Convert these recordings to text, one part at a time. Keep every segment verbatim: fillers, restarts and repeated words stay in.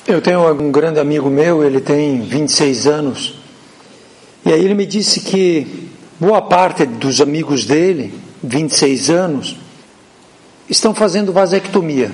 Eu tenho um grande amigo meu, ele tem vinte e seis anos, e aí ele me disse que boa parte dos amigos dele, vinte e seis anos, estão fazendo vasectomia.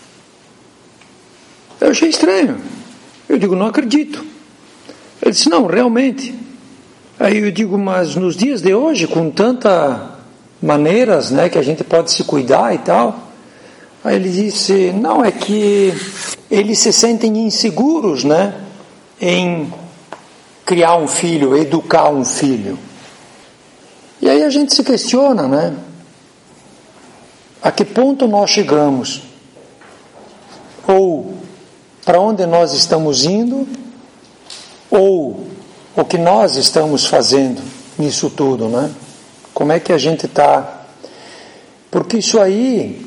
Eu achei estranho. Eu digo, não acredito. Ele disse, não, realmente. Aí eu digo, mas nos dias de hoje, com tantas maneiras, né, que a gente pode se cuidar e tal. Aí ele disse, não, é que eles se sentem inseguros, né, em criar um filho, educar um filho. E aí a gente se questiona, né, a que ponto nós chegamos? Ou para onde nós estamos indo? Ou o que nós estamos fazendo nisso tudo, né? Como é que a gente está? Porque isso aí,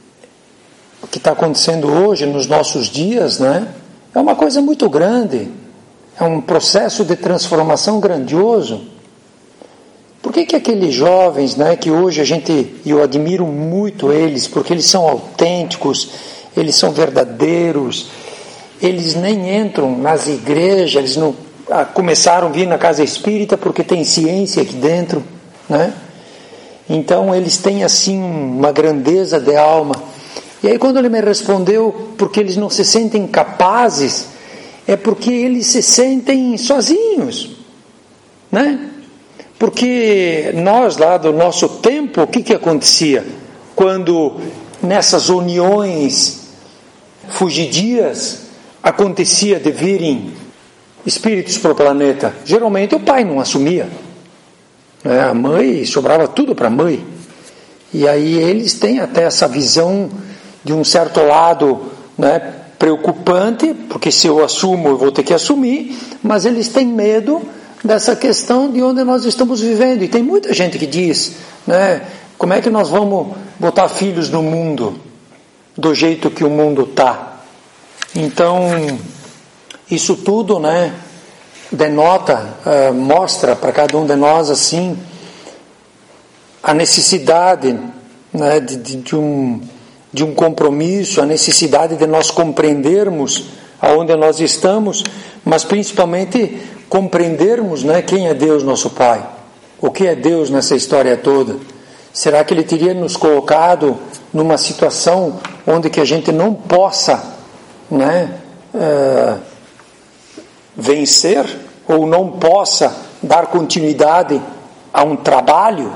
o que está acontecendo hoje, nos nossos dias, né? É uma coisa muito grande. É um processo de transformação grandioso. Por que que aqueles jovens, né, que hoje a gente, eu admiro muito eles, porque eles são autênticos, eles são verdadeiros, eles nem entram nas igrejas, eles não ah, começaram a vir na casa espírita porque tem ciência aqui dentro, né? Então eles têm assim uma grandeza de alma. E aí quando ele me respondeu, porque eles não se sentem capazes, é porque eles se sentem sozinhos, né? Porque nós lá do nosso tempo, o que que acontecia? Quando nessas uniões fugidias acontecia de virem espíritos para o planeta, geralmente o pai não assumia, né? A mãe, sobrava tudo para a mãe. E aí eles têm até essa visão de um certo lado, né, preocupante, porque se eu assumo eu vou ter que assumir, mas eles têm medo dessa questão de onde nós estamos vivendo. E tem muita gente que diz, né, como é que nós vamos botar filhos no mundo do jeito que o mundo está? Então isso tudo, né, denota, uh, mostra para cada um de nós assim a necessidade, né, de, de, de um de um compromisso, a necessidade de nós compreendermos aonde nós estamos, mas principalmente compreendermos, né, quem é Deus nosso Pai, o que é Deus nessa história toda. Será que Ele teria nos colocado numa situação onde que a gente não possa, né, uh, vencer, ou não possa dar continuidade a um trabalho?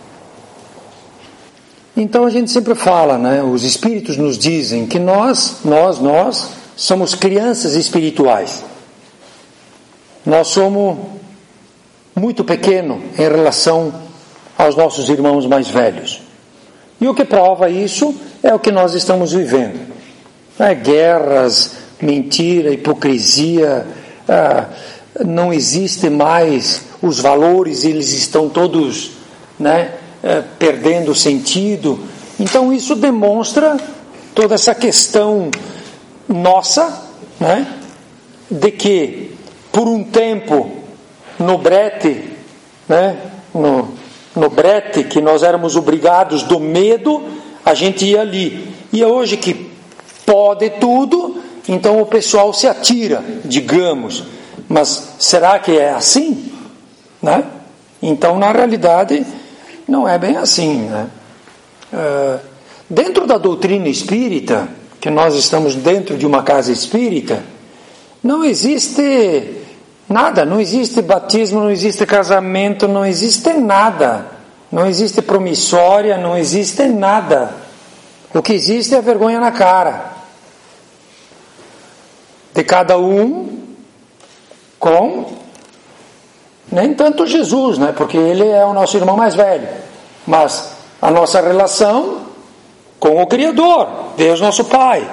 Então a gente sempre fala, né, os espíritos nos dizem que nós, nós, nós somos crianças espirituais. Nós somos muito pequenos em relação aos nossos irmãos mais velhos. E o que prova isso é o que nós estamos vivendo. É, guerras, mentira, hipocrisia, ah, não existe mais os valores, eles estão todos, né, é, perdendo o sentido. Então isso demonstra toda essa questão nossa, né, de que por um tempo no brete, né, no, no brete que nós éramos obrigados do medo, a gente ia ali. E hoje que pode tudo, então o pessoal se atira, digamos. Mas será que é assim? Né? Então, na realidade, não é bem assim. Né? Uh, dentro da doutrina espírita, que nós estamos dentro de uma casa espírita, não existe nada, não existe batismo, não existe casamento, não existe nada. Não existe promissória, não existe nada. O que existe é a vergonha na cara de cada um, com nem tanto Jesus, né? Porque ele é o nosso irmão mais velho, mas a nossa relação com o Criador, Deus nosso Pai.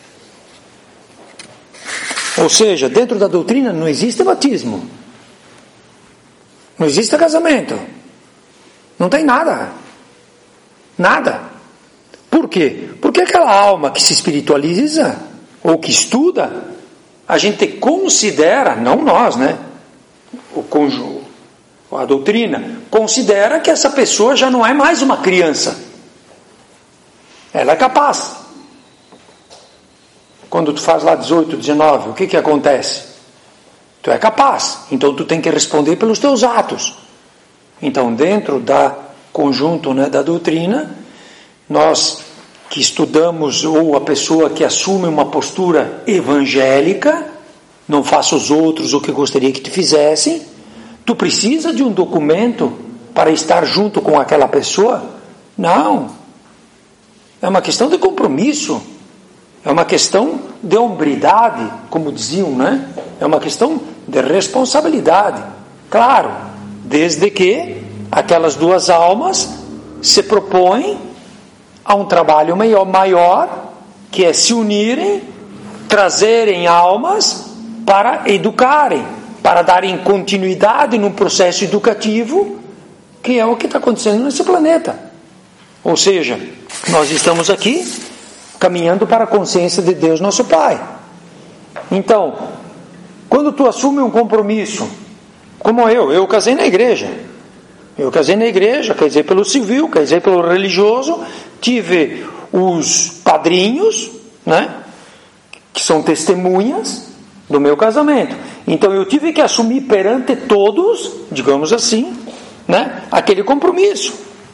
Ou seja, dentro da doutrina não existe batismo, não existe casamento, não tem nada, nada. Por quê? Porque aquela alma que se espiritualiza ou que estuda, a gente considera, não nós, né? O cônjuge, a doutrina, considera que essa pessoa já não é mais uma criança. Ela é capaz. quando tu faz lá dezoito, dezenove, o que que acontece? Tu é capaz, então tu tem que responder pelos teus atos. Então, dentro da conjunto, né, da doutrina, nós que estudamos, ou a pessoa que assume uma postura evangélica, não faça os outros o que gostaria que te fizessem, tu precisa de um documento para estar junto com aquela pessoa? Não. É uma questão de compromisso. É uma questão de hombridade, como diziam, né? É uma questão de responsabilidade. Claro, desde que aquelas duas almas se propõem a um trabalho maior, maior, que é se unirem, trazerem almas para educarem, para darem continuidade num processo educativo, que é o que está acontecendo nesse planeta. Ou seja, nós estamos aqui caminhando para a consciência de Deus, nosso Pai. Então, quando tu assume um compromisso, como eu, eu casei na igreja. Eu casei na igreja, casei pelo civil, casei pelo religioso, tive os padrinhos, né, que são testemunhas do meu casamento. Então eu tive que assumir perante todos, digamos assim, né, aquele compromisso.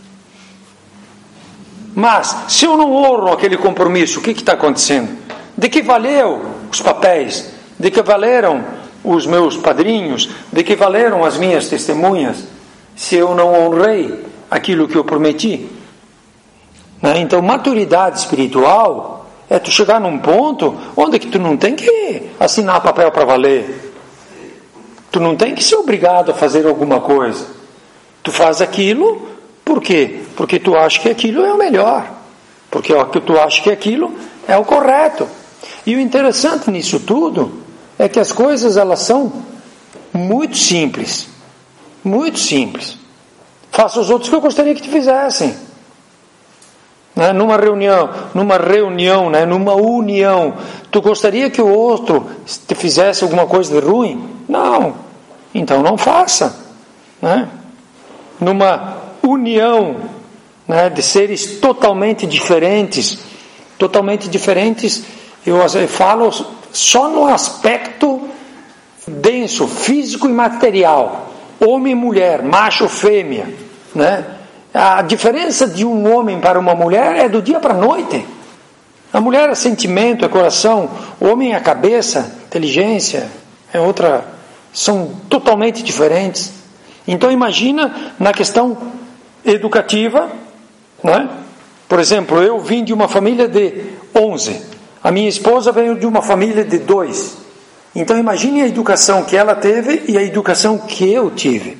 Mas, se eu não honro aquele compromisso, o que está acontecendo? De que valeu os papéis? De que valeram os meus padrinhos? De que valeram as minhas testemunhas? Se eu não honrei aquilo que eu prometi? Né? Então, maturidade espiritual é tu chegar num ponto onde que tu não tem que assinar papel para valer. Tu não tem que ser obrigado a fazer alguma coisa. Tu faz aquilo, por quê? Porque tu acha que aquilo é o melhor. Porque tu acha que aquilo é o correto. E o interessante nisso tudo é que as coisas, elas são muito simples. Muito simples. Faça os outros que eu gostaria que te fizessem. Né? Numa reunião, numa reunião, né? Numa união, tu gostaria que o outro te fizesse alguma coisa de ruim? Não. Então não faça. Né? Numa união, né, de seres totalmente diferentes, totalmente diferentes, eu, eu falo só no aspecto denso, físico e material, homem e mulher, macho e fêmea, né? A diferença de um homem para uma mulher é do dia para a noite. A mulher é sentimento, é coração, o homem é cabeça, inteligência, é outra, são totalmente diferentes. Então imagina na questão educativa, né? Por exemplo, eu vim de uma família de onze, a minha esposa veio de uma família de dois. Então imagine a educação que ela teve e a educação que eu tive.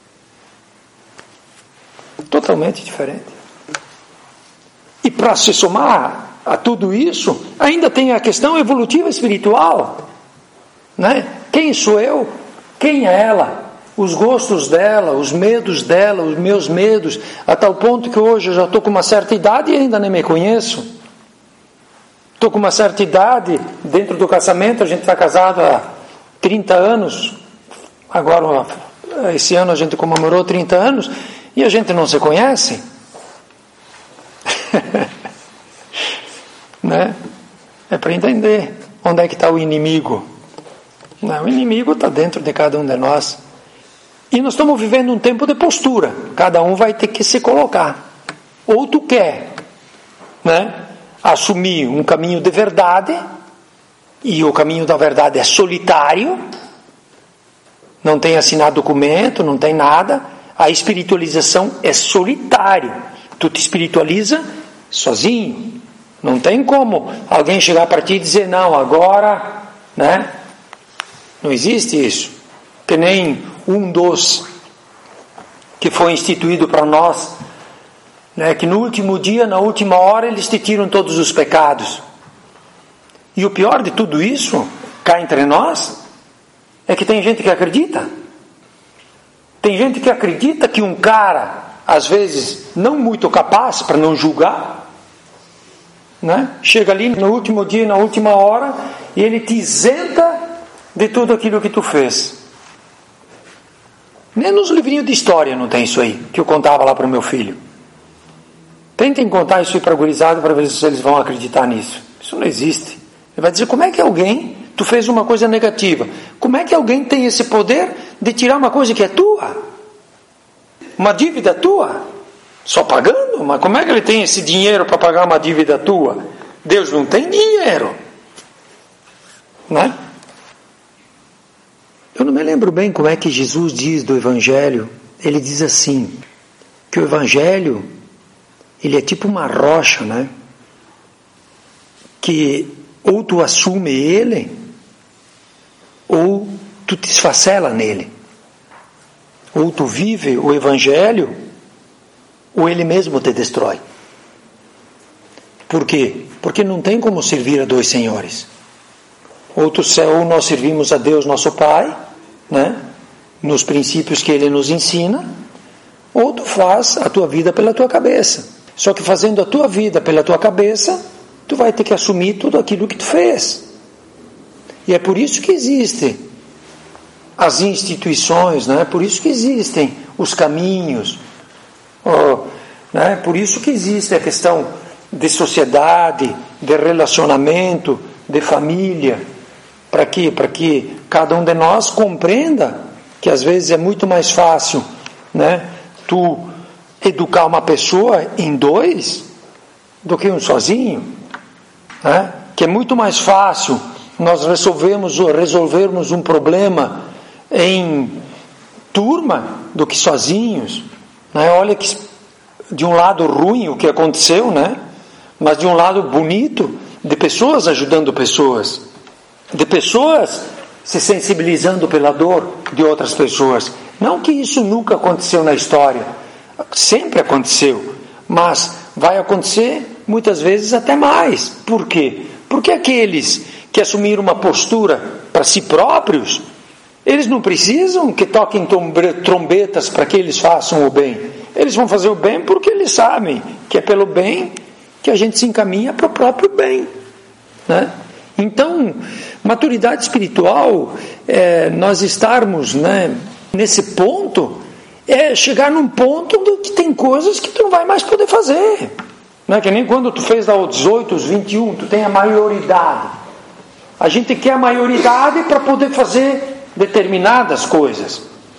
Totalmente diferente. E para se somar a tudo isso, ainda tem a questão evolutiva espiritual, né? Quem sou eu? Quem é ela? Os gostos dela, os medos dela, os meus medos, a tal ponto que hoje eu já estou com uma certa idade e ainda nem me conheço. Estou com uma certa idade, dentro do casamento, a gente está casado há trinta anos, agora esse ano a gente comemorou trinta anos, e a gente não se conhece. Né? É para entender onde é que está o inimigo. Não, o inimigo está dentro de cada um de nós. E nós estamos vivendo um tempo de postura. Cada um vai ter que se colocar. Ou tu quer, né, assumir um caminho de verdade, e o caminho da verdade é solitário, não tem assinar documento, não tem nada. A espiritualização é solitário. Tu te espiritualiza sozinho. Não tem como alguém chegar para ti e dizer, não, agora, né? Não existe isso. Que nem um dos que foi instituído para nós, né, que no último dia, na última hora, eles te tiram todos os pecados. E o pior de tudo isso, cá entre nós, é que tem gente que acredita. Tem gente que acredita que um cara, às vezes, não muito capaz, para não julgar, né, chega ali no último dia, na última hora, e ele te isenta de tudo aquilo que tu fez. Nem nos livrinhos de história não tem isso aí, que eu contava lá para o meu filho. Tentem contar isso aí para a gurizada para ver se eles vão acreditar nisso. Isso não existe. Ele vai dizer, como é que alguém, tu fez uma coisa negativa, como é que alguém tem esse poder de tirar uma coisa que é tua? Uma dívida tua? Só pagando? Mas como é que ele tem esse dinheiro para pagar uma dívida tua? Deus não tem dinheiro. Não é? Eu não me lembro bem como é que Jesus diz do Evangelho. Ele diz assim, que o Evangelho, ele é tipo uma rocha, né? Que ou tu assume ele, ou tu te esfacela nele. Ou tu vive o Evangelho, ou ele mesmo te destrói. Por quê? Porque não tem como servir a dois senhores. Ou, tu, ou nós servimos a Deus nosso Pai, né? Nos princípios que Ele nos ensina, ou tu faz a tua vida pela tua cabeça. Só que fazendo a tua vida pela tua cabeça, tu vai ter que assumir tudo aquilo que tu fez. E é por isso que existem as instituições, né? Por isso que existem os caminhos, oh, né? Por isso que existe a questão de sociedade, de relacionamento, de família. Para quê? Para que cada um de nós compreenda que às vezes é muito mais fácil, né, tu educar uma pessoa em dois do que um sozinho, né? Que é muito mais fácil nós resolvermos, resolvermos um problema em turma do que sozinhos, né? Olha que de um lado ruim o que aconteceu, né? Mas de um lado bonito, de pessoas ajudando pessoas, de pessoas se sensibilizando pela dor de outras pessoas. Não que isso nunca aconteceu na história, sempre aconteceu, mas vai acontecer muitas vezes até mais. Por quê? Porque aqueles que assumiram uma postura para si próprios, eles não precisam que toquem trombetas para que eles façam o bem. Eles vão fazer o bem porque eles sabem que é pelo bem que a gente se encaminha para o próprio bem, né? Então, maturidade espiritual, é, nós estarmos, né, nesse ponto, é chegar num ponto do que tem coisas que tu não vai mais poder fazer. Não é que nem quando tu fez lá os dezoito, os vinte e um, tu tem a maioridade. A gente quer a maioridade para poder fazer determinadas coisas,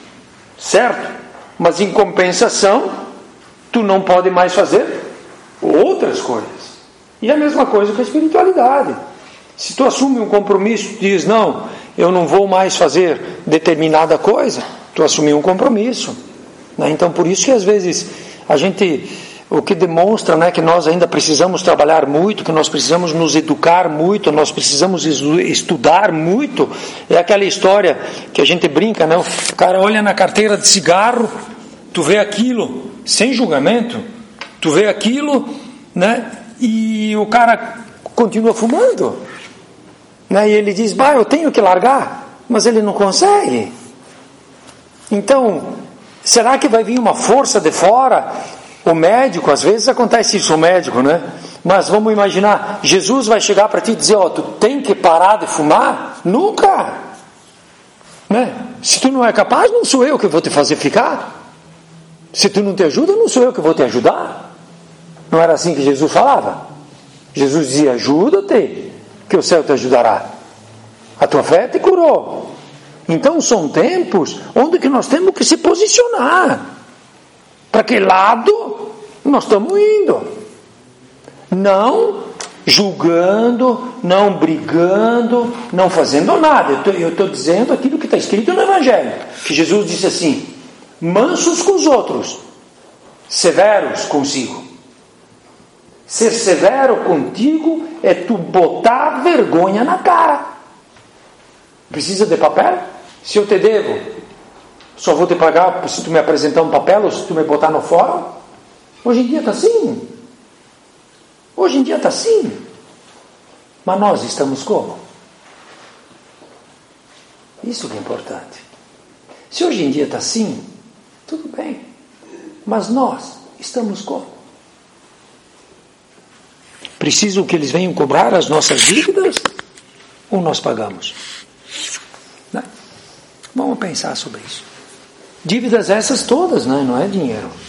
certo? Mas em compensação, tu não pode mais fazer outras coisas. E a mesma coisa com a espiritualidade. Se tu assume um compromisso, tu diz, não, eu não vou mais fazer determinada coisa, tu assumiu um compromisso, né? Então, por isso que às vezes a gente, o que demonstra, né, que nós ainda precisamos trabalhar muito, que nós precisamos nos educar muito, nós precisamos estudar muito, é aquela história que a gente brinca, né? O cara olha na carteira de cigarro, tu vê aquilo, sem julgamento, tu vê aquilo, né? E o cara continua fumando, né? E ele diz, bah, eu tenho que largar, mas ele não consegue. Então, será que vai vir uma força de fora? O médico, às vezes acontece isso, o médico, né? Mas vamos imaginar, Jesus vai chegar para ti e dizer, ó, oh, tu tem que parar de fumar? Nunca, né? Se tu não é capaz, não sou eu que vou te fazer ficar. Se tu não te ajuda, não sou eu que vou te ajudar. Não era assim que Jesus falava? Jesus dizia, ajuda-te, que o céu te ajudará. A tua fé te curou. Então são tempos onde que nós temos que se posicionar. Para que lado nós estamos indo? Não julgando, não brigando, não fazendo nada. Eu estou dizendo aquilo que está escrito no Evangelho. Que Jesus disse assim, mansos com os outros, severos consigo. Ser severo contigo é tu botar vergonha na cara. Precisa de papel? Se eu te devo, só vou te pagar se tu me apresentar um papel ou se tu me botar no fórum? Hoje em dia está assim. Hoje em dia está assim. Mas nós estamos como? Isso que é importante. Se hoje em dia está assim, tudo bem. Mas nós estamos como? Preciso que eles venham cobrar as nossas dívidas ou nós pagamos? Né? Vamos pensar sobre isso. Dívidas essas todas, né? Não é dinheiro.